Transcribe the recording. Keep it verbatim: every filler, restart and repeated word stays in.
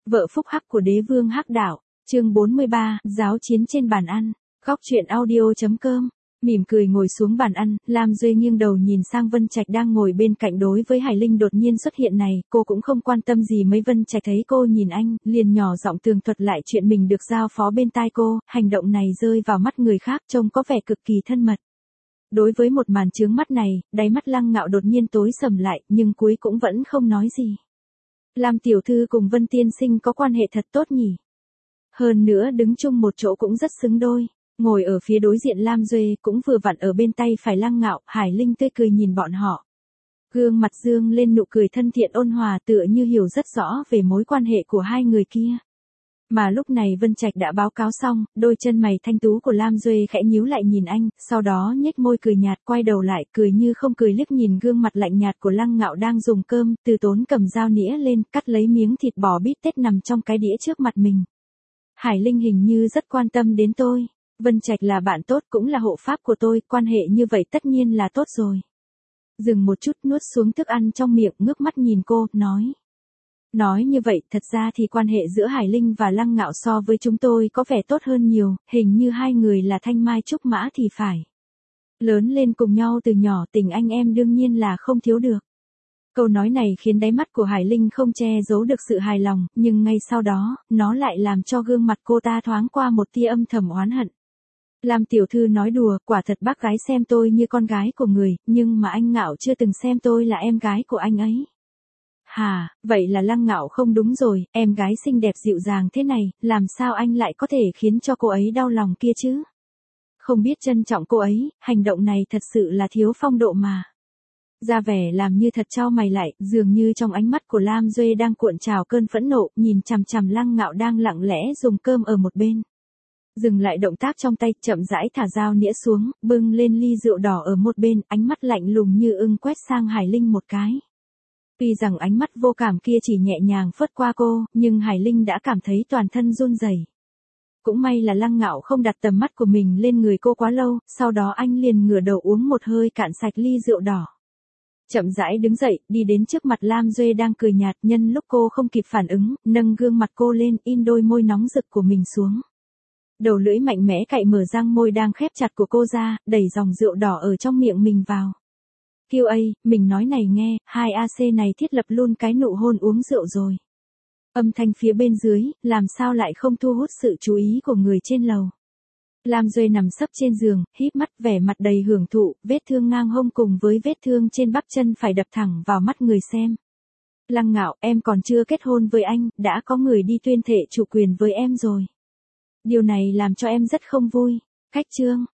Vợ phúc hắc của đế vương hắc đạo, chương bốn mươi ba, giáo chiến trên bàn ăn, góc truyện audio.com. Mỉm cười ngồi xuống bàn ăn, Lam Duệ nghiêng đầu nhìn sang Vân Trạch đang ngồi bên cạnh. Đối với Hải Linh đột nhiên xuất hiện này, cô cũng không quan tâm gì mấy. Vân Trạch thấy cô nhìn anh, liền nhỏ giọng tường thuật lại chuyện mình được giao phó bên tai cô. Hành động này rơi vào mắt người khác trông có vẻ cực kỳ thân mật. Đối với một màn chướng mắt này, đáy mắt Lăng Ngạo đột nhiên tối sầm lại, nhưng cuối cũng vẫn không nói gì. Lam tiểu thư cùng Vân tiên sinh có quan hệ thật tốt nhỉ? Hơn nữa đứng chung một chỗ cũng rất xứng đôi. Ngồi ở phía đối diện Lam Duệ cũng vừa vặn ở bên tay phải Lăng Ngạo. Hải Linh tươi cười nhìn bọn họ. Gương mặt dương lên nụ cười thân thiện ôn hòa, tựa như hiểu rất rõ về mối quan hệ của hai người kia. Mà lúc này Vân Trạch đã báo cáo xong, đôi chân mày thanh tú của Lam Duệ khẽ nhíu lại nhìn anh, sau đó nhếch môi cười nhạt, quay đầu lại cười như không cười liếc nhìn gương mặt lạnh nhạt của Lăng Ngạo đang dùng cơm. Từ Tốn cầm dao nĩa lên, cắt lấy miếng thịt bò bít tết nằm trong cái đĩa trước mặt mình. Hải Linh hình như rất quan tâm đến tôi. Vân Trạch là bạn tốt cũng là hộ pháp của tôi, quan hệ như vậy tất nhiên là tốt rồi. Dừng một chút, nuốt xuống thức ăn trong miệng, ngước mắt nhìn cô, nói. Nói như vậy, thật ra thì quan hệ giữa Hải Linh và Lăng Ngạo so với chúng tôi có vẻ tốt hơn nhiều, hình như hai người là thanh mai trúc mã thì phải. Lớn lên cùng nhau từ nhỏ, tình anh em đương nhiên là không thiếu được. Câu nói này khiến đáy mắt của Hải Linh không che giấu được sự hài lòng, nhưng ngay sau đó, nó lại làm cho gương mặt cô ta thoáng qua một tia âm thầm oán hận. Lam tiểu thư nói đùa, quả thật bác gái xem tôi như con gái của người, nhưng mà anh Ngạo chưa từng xem tôi là em gái của anh ấy. Hà, vậy là Lăng Ngạo không đúng rồi, em gái xinh đẹp dịu dàng thế này, làm sao anh lại có thể khiến cho cô ấy đau lòng kia chứ? Không biết trân trọng cô ấy, hành động này thật sự là thiếu phong độ mà. Ra vẻ làm như thật chau mày lại, dường như trong ánh mắt của Lam Duệ đang cuộn trào cơn phẫn nộ, nhìn chằm chằm Lăng Ngạo đang lặng lẽ dùng cơm ở một bên. Dừng lại động tác trong tay, chậm rãi thả dao nĩa xuống, bưng lên ly rượu đỏ ở một bên, ánh mắt lạnh lùng như ưng quét sang Hải Linh một cái. Tuy rằng ánh mắt vô cảm kia chỉ nhẹ nhàng phớt qua cô, nhưng Hải Linh đã cảm thấy toàn thân run rẩy. Cũng may là Lăng Ngạo không đặt tầm mắt của mình lên người cô quá lâu, sau đó anh liền ngửa đầu uống một hơi cạn sạch ly rượu đỏ. Chậm rãi đứng dậy, đi đến trước mặt Lam Duệ đang cười nhạt, nhân lúc cô không kịp phản ứng, nâng gương mặt cô lên, in đôi môi nóng rực của mình xuống. Đầu lưỡi mạnh mẽ cạy mở răng môi đang khép chặt của cô ra, đẩy dòng rượu đỏ ở trong miệng mình vào. Kiêu ây, mình nói này nghe, hai a xê này thiết lập luôn cái nụ hôn uống rượu rồi. Âm thanh phía bên dưới, làm sao lại không thu hút sự chú ý của người trên lầu. Lam Duệ nằm sấp trên giường, híp mắt vẻ mặt đầy hưởng thụ, vết thương ngang hông cùng với vết thương trên bắp chân phải đập thẳng vào mắt người xem. Lăng Ngạo, em còn chưa kết hôn với anh, đã có người đi tuyên thệ chủ quyền với em rồi. Điều này làm cho em rất không vui. Cách chương,